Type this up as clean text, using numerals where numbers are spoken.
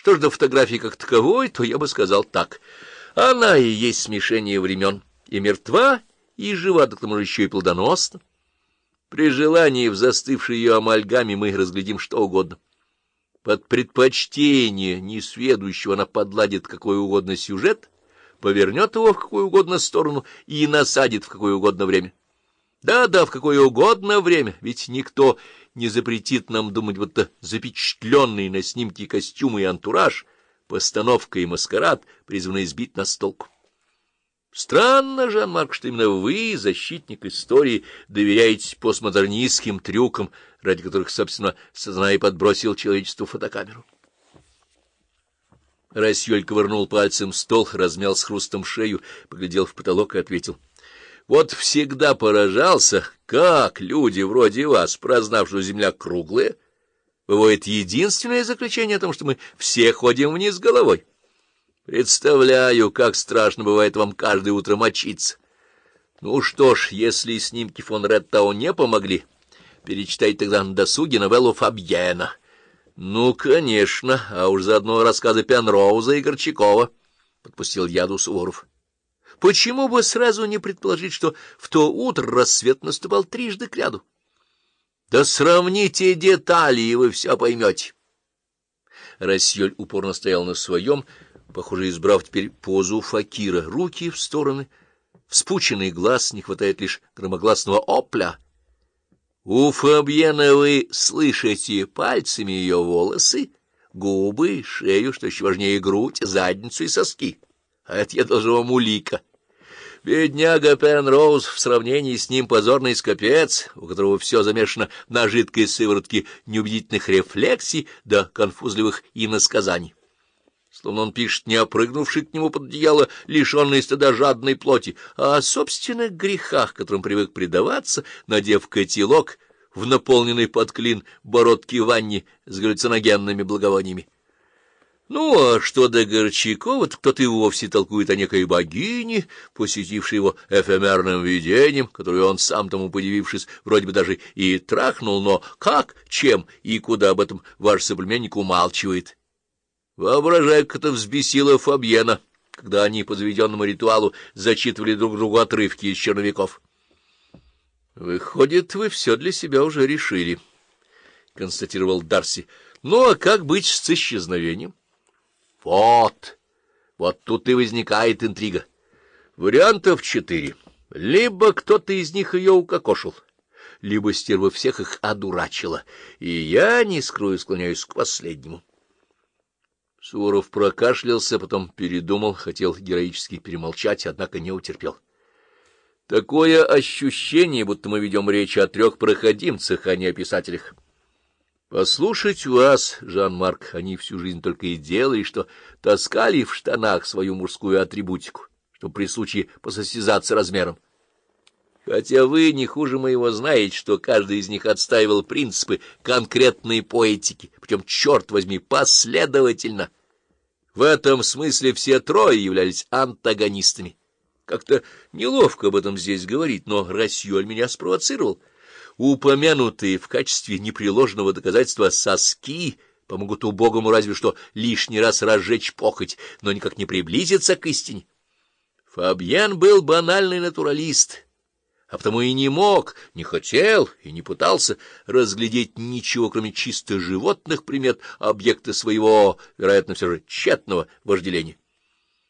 Что ж до фотографии как таковой, то я бы сказал так. Она и есть смешение времен, и мертва, и жива, да к тому же еще и плодоносна. При желании в застывшей ее амальгаме мы разглядим что угодно. Под предпочтение несведущего она подладит какой угодно сюжет, повернет его в какую угодно сторону и насадит в какое угодно время. Да-да, в какое угодно время, ведь никто не запретит нам думать, будто запечатленные на снимке костюмы и антураж, постановка и маскарад призваны сбить нас с толку. Странно, Жан-Марк, что именно вы, защитник истории, доверяете постмодернистским трюкам, ради которых, собственно, Сазана и подбросил человечеству фотокамеру. Рассьёль ковырнул пальцем стол, размял с хрустом шею, поглядел в потолок и ответил. Вот всегда поражался, как люди вроде вас, прознав, что земля круглая, выводят единственное заключение о том, что мы все ходим вниз головой. Представляю, как страшно бывает вам каждое утро мочиться. Ну что ж, если снимки фон Реттау не помогли, перечитайте тогда на досуге новеллу Фабьена. Ну, конечно, а уж заодно рассказы Пенроуза и Горчакова, — подпустил яду Суворов. Почему бы сразу не предположить, что в то утро рассвет наступал трижды кряду? Да сравните детали, и вы все поймете. Рассьёль упорно стоял на своем, похоже, избрав теперь позу факира, руки в стороны, вспученный глаз, не хватает лишь громогласного опля. У Фабьена вы слышите пальцами ее волосы, губы, шею, что еще важнее, грудь, задницу и соски. А это я должен вам улика. Бедняга Пенроуз в сравнении с ним позорный скопец, у которого все замешано на жидкой сыворотке неубедительных рефлексий до конфузливых иносказаний. Словно он пишет не опрыгнувший к нему под одеяло, лишенный стыда жадной плоти, а о собственных грехах, которым привык предаваться, надев котелок в наполненный под клин бородки ванне с галлюциногенными благовониями. Ну, а что до Горчакова, то кто-то и вовсе толкует о некой богине, посетившей его эфемерным видением, которую он, сам тому подивившись, вроде бы даже и трахнул, но как, чем и куда об этом ваш соплеменник умалчивает. Воображаю, как это взбесило Фабьена, когда они по заведенному ритуалу зачитывали друг другу отрывки из черновиков. — Выходит, вы все для себя уже решили, — констатировал Дарси. — Ну, а как быть с исчезновением? Вот тут и возникает интрига. Вариантов 4. Либо кто-то из них ее укокошил, либо стерва всех их одурачила, и я, не скрою, склоняюсь к последнему. Суворов прокашлялся, потом передумал, хотел героически перемолчать, однако не утерпел. Такое ощущение, будто мы ведем речь о 3 проходимцах, а не о писателях. Послушать вас, Жан-Марк, они всю жизнь только и делали, что таскали в штанах свою мужскую атрибутику, чтобы при случае посостязаться размером. Хотя вы не хуже моего знаете, что каждый из них отстаивал принципы конкретной поэтики, причем, черт возьми, последовательно. В этом смысле все 3 являлись антагонистами. Как-то неловко об этом здесь говорить, но Рассьёль меня спровоцировал. Упомянутые в качестве непреложного доказательства соски помогут убогому разве что лишний раз разжечь похоть, но никак не приблизиться к истине. Фабьен был банальный натуралист, а потому и не мог, не хотел и не пытался разглядеть ничего, кроме чисто животных примет объекта своего, вероятно, все же тщетного вожделения.